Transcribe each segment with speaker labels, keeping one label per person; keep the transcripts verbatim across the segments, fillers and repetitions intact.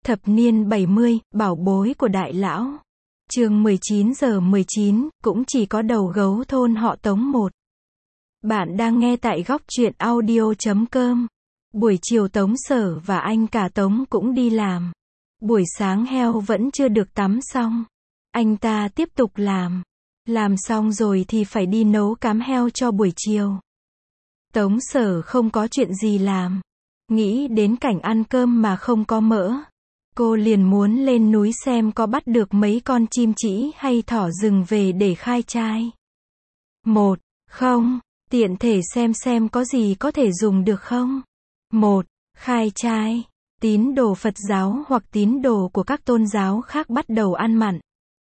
Speaker 1: Thập niên bảy mươi, bảo bối của đại lão. Chương mười chín giờ mười chín, cũng chỉ có đầu gấu thôn họ Tống một. Bạn đang nghe tại góc truyện audio chấm com. Buổi chiều Tống Sở và anh cả Tống cũng đi làm. Buổi sáng heo vẫn chưa được tắm xong. Anh ta tiếp tục làm. Làm xong rồi thì phải đi nấu cám heo cho buổi chiều. Tống Sở không có chuyện gì làm. Nghĩ đến cảnh ăn cơm mà không có mỡ. Cô liền muốn lên núi xem có bắt được mấy con chim trĩ hay thỏ rừng về để khai trai. Một, không, tiện thể xem xem có gì có thể dùng được không. Một, khai trai. Tín đồ Phật giáo hoặc tín đồ của các tôn giáo khác bắt đầu ăn mặn.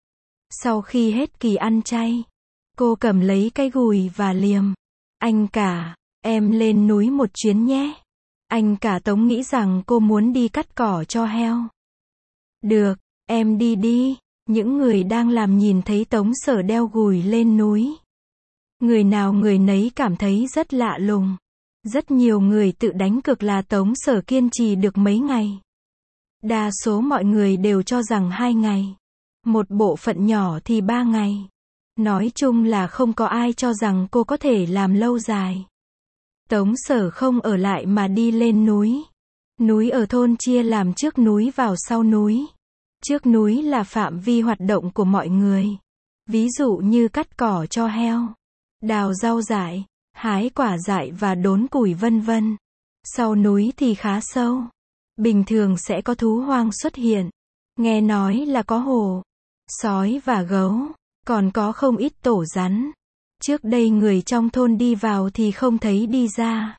Speaker 1: Sau khi hết kỳ ăn chay, cô cầm lấy cái gùi và liềm. Anh cả, em lên núi một chuyến nhé. Anh cả Tống nghĩ rằng cô muốn đi cắt cỏ cho heo. Được, em đi đi. Những người đang làm nhìn thấy Tống Sở đeo gùi lên núi. Người nào người nấy cảm thấy rất lạ lùng. Rất nhiều người tự đánh cược là Tống Sở kiên trì được mấy ngày. Đa số mọi người đều cho rằng hai ngày. Một bộ phận nhỏ thì ba ngày. Nói chung là không có ai cho rằng cô có thể làm lâu dài. Tống Sở không ở lại mà đi lên núi. Núi ở thôn chia làm trước núi vào sau núi. Trước núi là phạm vi hoạt động của mọi người. Ví dụ như cắt cỏ cho heo, đào rau dại, hái quả dại và đốn củi vân vân. Sau núi thì khá sâu. Bình thường sẽ có thú hoang xuất hiện. Nghe nói là có hổ, sói và gấu, còn có không ít tổ rắn. Trước đây người trong thôn đi vào thì không thấy đi ra.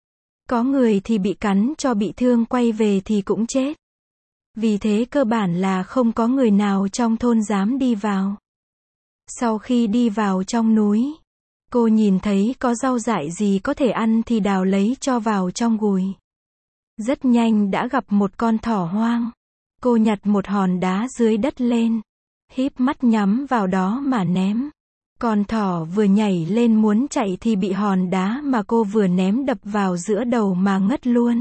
Speaker 1: Có người thì bị cắn cho bị thương quay về thì cũng chết. Vì thế cơ bản là không có người nào trong thôn dám đi vào. Sau khi đi vào trong núi, cô nhìn thấy có rau dại gì có thể ăn thì đào lấy cho vào trong gùi. Rất nhanh đã gặp một con thỏ hoang. Cô nhặt một hòn đá dưới đất lên, híp mắt nhắm vào đó mà ném. Con thỏ vừa nhảy lên muốn chạy thì bị hòn đá mà cô vừa ném đập vào giữa đầu mà ngất luôn.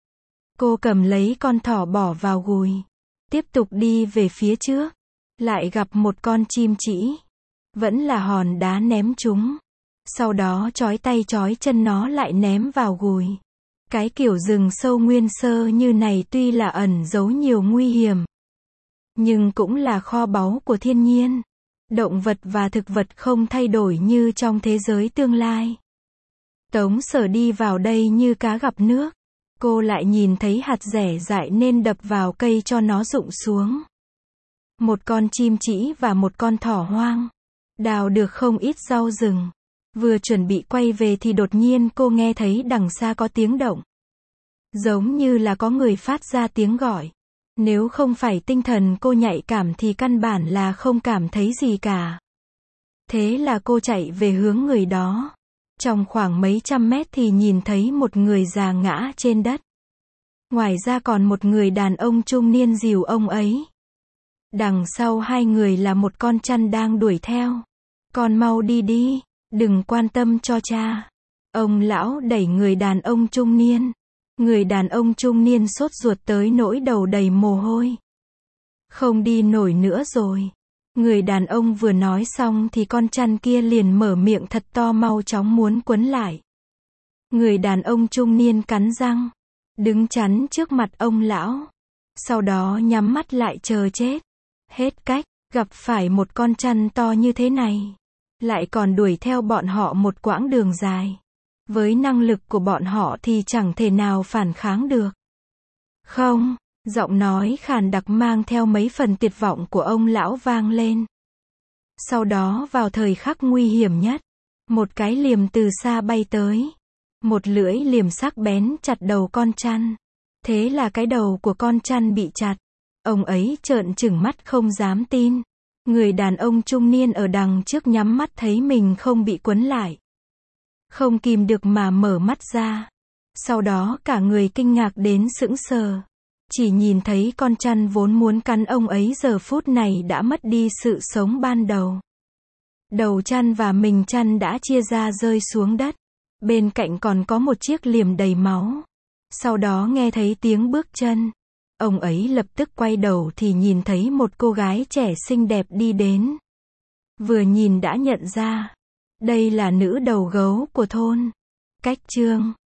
Speaker 1: Cô cầm lấy con thỏ bỏ vào gùi. Tiếp tục đi về phía trước. Lại gặp một con chim trĩ. Vẫn là hòn đá ném chúng. Sau đó trói tay trói chân nó lại ném vào gùi. Cái kiểu rừng sâu nguyên sơ như này tuy là ẩn giấu nhiều nguy hiểm, nhưng cũng là kho báu của thiên nhiên. Động vật và thực vật không thay đổi như trong thế giới tương lai. Tống Sở đi vào đây như cá gặp nước. Cô lại nhìn thấy hạt rẻ dại nên đập vào cây cho nó rụng xuống. Một con chim trĩ và một con thỏ hoang. Đào được không ít rau rừng. Vừa chuẩn bị quay về thì đột nhiên cô nghe thấy đằng xa có tiếng động. Giống như là có người phát ra tiếng gọi. Nếu không phải tinh thần cô nhạy cảm thì căn bản là không cảm thấy gì cả. Thế là cô chạy về hướng người đó. Trong khoảng mấy trăm mét thì nhìn thấy một người già ngã trên đất. Ngoài ra còn một người đàn ông trung niên dìu ông ấy. Đằng sau hai người là một con chăn đang đuổi theo. Con mau đi đi, đừng quan tâm cho cha. Ông lão đẩy người đàn ông trung niên. Người đàn ông trung niên sốt ruột tới nỗi đầu đầy mồ hôi. Không đi nổi nữa rồi. Người đàn ông vừa nói xong thì con chăn kia liền mở miệng thật to mau chóng muốn quấn lại. Người đàn ông trung niên cắn răng, đứng chắn trước mặt ông lão. Sau đó nhắm mắt lại chờ chết. Hết cách, gặp phải một con chăn to như thế này. Lại còn đuổi theo bọn họ một quãng đường dài. Với năng lực của bọn họ thì chẳng thể nào phản kháng được. Không, giọng nói khàn đặc mang theo mấy phần tuyệt vọng của ông lão vang lên. Sau đó vào thời khắc nguy hiểm nhất, một cái liềm từ xa bay tới. Một lưỡi liềm sắc bén chặt đầu con chăn. Thế là cái đầu của con chăn bị chặt. Ông ấy trợn trừng mắt không dám tin. Người đàn ông trung niên ở đằng trước nhắm mắt thấy mình không bị quấn lại. Không kìm được mà mở mắt ra. Sau đó cả người kinh ngạc đến sững sờ. Chỉ nhìn thấy con chăn vốn muốn cắn ông ấy giờ phút này đã mất đi sự sống ban đầu. Đầu chăn và mình chăn đã chia ra rơi xuống đất. Bên cạnh còn có một chiếc liềm đầy máu. Sau đó nghe thấy tiếng bước chân. Ông ấy lập tức quay đầu thì nhìn thấy một cô gái trẻ xinh đẹp đi đến. Vừa nhìn đã nhận ra, đây là nữ đầu gấu của thôn. Cách chương